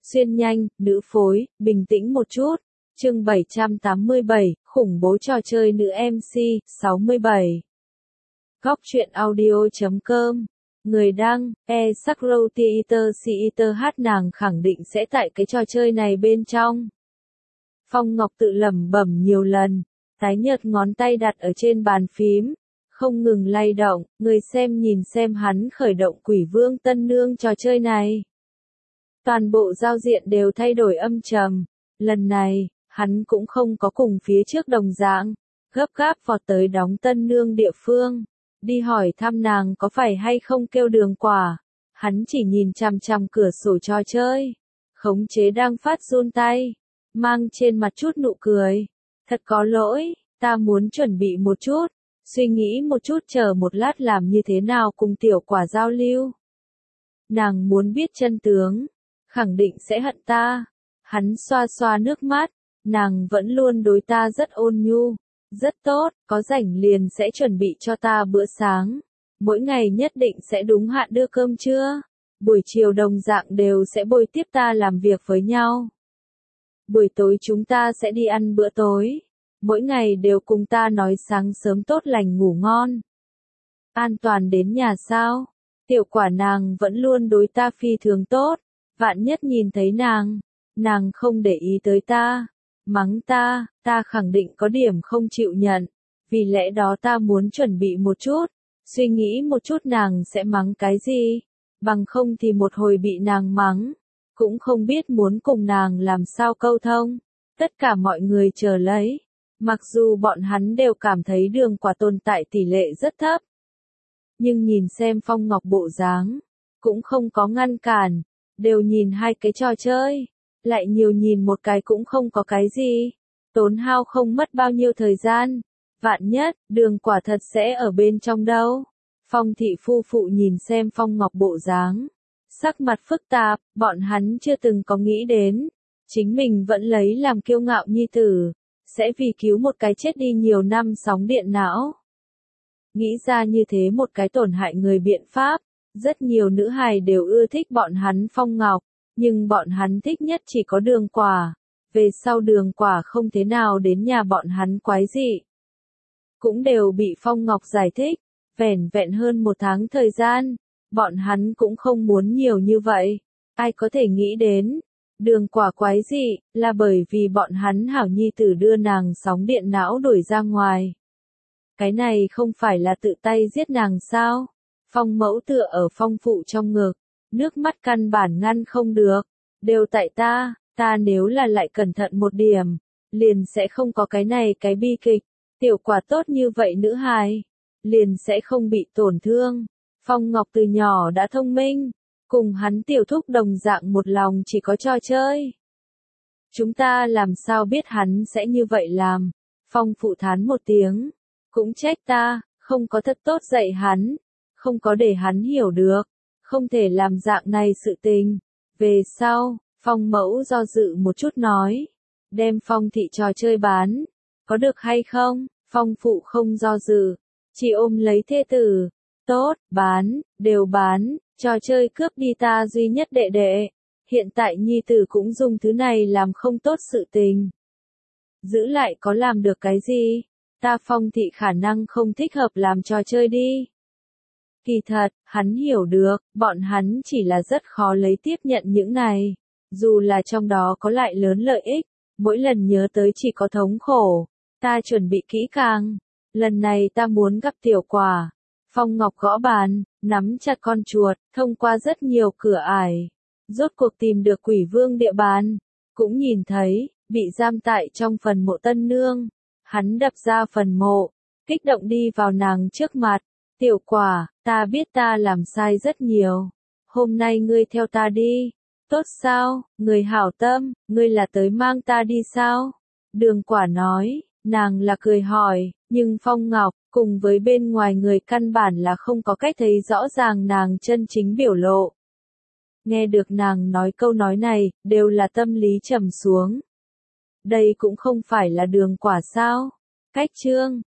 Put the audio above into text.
xuyên nhanh, nữ phối, bình tĩnh một chút. Chương 787, khủng bố trò chơi nữ MC, 67. Góc truyện audio.com. Người đăng, Sakrow Theater hát nàng khẳng định sẽ tại cái trò chơi này bên trong. Phong Ngọc tự lẩm bẩm nhiều lần, tái nhợt ngón tay đặt ở trên bàn phím, không ngừng lay động, người xem nhìn xem hắn khởi động Quỷ Vương Tân Nương trò chơi này. Toàn bộ giao diện đều thay đổi âm trầm, lần này, hắn cũng không có cùng phía trước đồng dạng, gấp gáp vọt tới đóng Tân Nương địa phương, đi hỏi thăm nàng có phải hay không kêu Đường Quả. Hắn chỉ nhìn chằm chằm cửa sổ trò chơi, khống chế đang phát run tay, mang trên mặt chút nụ cười. Thật có lỗi, ta muốn chuẩn bị một chút, suy nghĩ một chút chờ một lát làm như thế nào cùng Tiểu Quả giao lưu. Nàng muốn biết chân tướng, khẳng định sẽ hận ta. Hắn xoa xoa nước mắt, nàng vẫn luôn đối ta rất ôn nhu, rất tốt, có rảnh liền sẽ chuẩn bị cho ta bữa sáng. Mỗi ngày nhất định sẽ đúng hạn đưa cơm trưa, buổi chiều đồng dạng đều sẽ bồi tiếp ta làm việc với nhau. Buổi tối chúng ta sẽ đi ăn bữa tối, mỗi ngày đều cùng ta nói sáng sớm tốt lành ngủ ngon. An toàn đến nhà sao? Tiểu Quả nàng vẫn luôn đối ta phi thường tốt, vạn nhất nhìn thấy nàng không để ý tới ta, mắng ta khẳng định có điểm không chịu nhận, vì lẽ đó ta muốn chuẩn bị một chút, suy nghĩ một chút nàng sẽ mắng cái gì, bằng không thì một hồi bị nàng mắng, cũng không biết muốn cùng nàng làm sao câu thông. Tất cả mọi người chờ lấy, mặc dù bọn hắn đều cảm thấy Đường Quả tồn tại tỷ lệ rất thấp, nhưng nhìn xem Phong Ngọc bộ dáng, cũng không có ngăn cản, đều nhìn hai cái trò chơi, lại nhiều nhìn một cái cũng không có cái gì, tốn hao không mất bao nhiêu thời gian, vạn nhất, Đường Quả thật sẽ ở bên trong đâu. Phong thị phu phụ nhìn xem Phong Ngọc bộ dáng, sắc mặt phức tạp, bọn hắn chưa từng có nghĩ đến, chính mình vẫn lấy làm kiêu ngạo nhi tử, sẽ vì cứu một cái chết đi nhiều năm sóng điện não. Nghĩ ra như thế một cái tổn hại người biện pháp, rất nhiều nữ hài đều ưa thích bọn hắn Phong Ngọc, nhưng bọn hắn thích nhất chỉ có Đường Quả, về sau Đường Quả không thế nào đến nhà bọn hắn quái dị. Cũng đều bị Phong Ngọc giải thích, vẻn vẹn hơn một tháng thời gian, bọn hắn cũng không muốn nhiều như vậy, ai có thể nghĩ đến. Đường Quả quái dị, là bởi vì bọn hắn hảo nhi tử đưa nàng sóng điện não đuổi ra ngoài. Cái này không phải là tự tay giết nàng sao? Phong mẫu tựa ở Phong phụ trong ngực, nước mắt căn bản ngăn không được, đều tại ta nếu là lại cẩn thận một điểm, liền sẽ không có cái này cái bi kịch, Tiểu Quả tốt như vậy nữ hài, liền sẽ không bị tổn thương. Phong Ngọc từ nhỏ đã thông minh, cùng hắn tiểu thúc đồng dạng một lòng chỉ có trò chơi. Chúng ta làm sao biết hắn sẽ như vậy làm? Phong phụ thán một tiếng, cũng trách ta, không có thật tốt dạy hắn, không có để hắn hiểu được, không thể làm dạng này sự tình. Về sau, Phong mẫu do dự một chút nói, đem Phong thị trò chơi bán, có được hay không? Phong phụ không do dự, chỉ ôm lấy thê tử, tốt, bán, đều bán, trò chơi cướp đi ta duy nhất đệ đệ, hiện tại nhi tử cũng dùng thứ này làm không tốt sự tình. Giữ lại có làm được cái gì? Ta Phong thị khả năng không thích hợp làm trò chơi đi. Kỳ thật, hắn hiểu được, bọn hắn chỉ là rất khó lấy tiếp nhận những này, dù là trong đó có lại lớn lợi ích, mỗi lần nhớ tới chỉ có thống khổ. Ta chuẩn bị kỹ càng, lần này ta muốn gặp Tiểu Quả. Phong Ngọc gõ bàn, nắm chặt con chuột, thông qua rất nhiều cửa ải, rốt cuộc tìm được Quỷ Vương địa bàn, cũng nhìn thấy, bị giam tại trong phần mộ Tân Nương. Hắn đập ra phần mộ, kích động đi vào nàng trước mặt. Tiểu Quả, ta biết ta làm sai rất nhiều, hôm nay ngươi theo ta đi, tốt sao? Người hảo tâm, ngươi là tới mang ta đi sao? Đường Quả nói, nàng là cười hỏi, nhưng Phong Ngọc, cùng với bên ngoài người căn bản là không có cách thấy rõ ràng nàng chân chính biểu lộ. Nghe được nàng nói câu nói này, đều là tâm lý trầm xuống. Đây cũng không phải là Đường Quả sao? Cách chương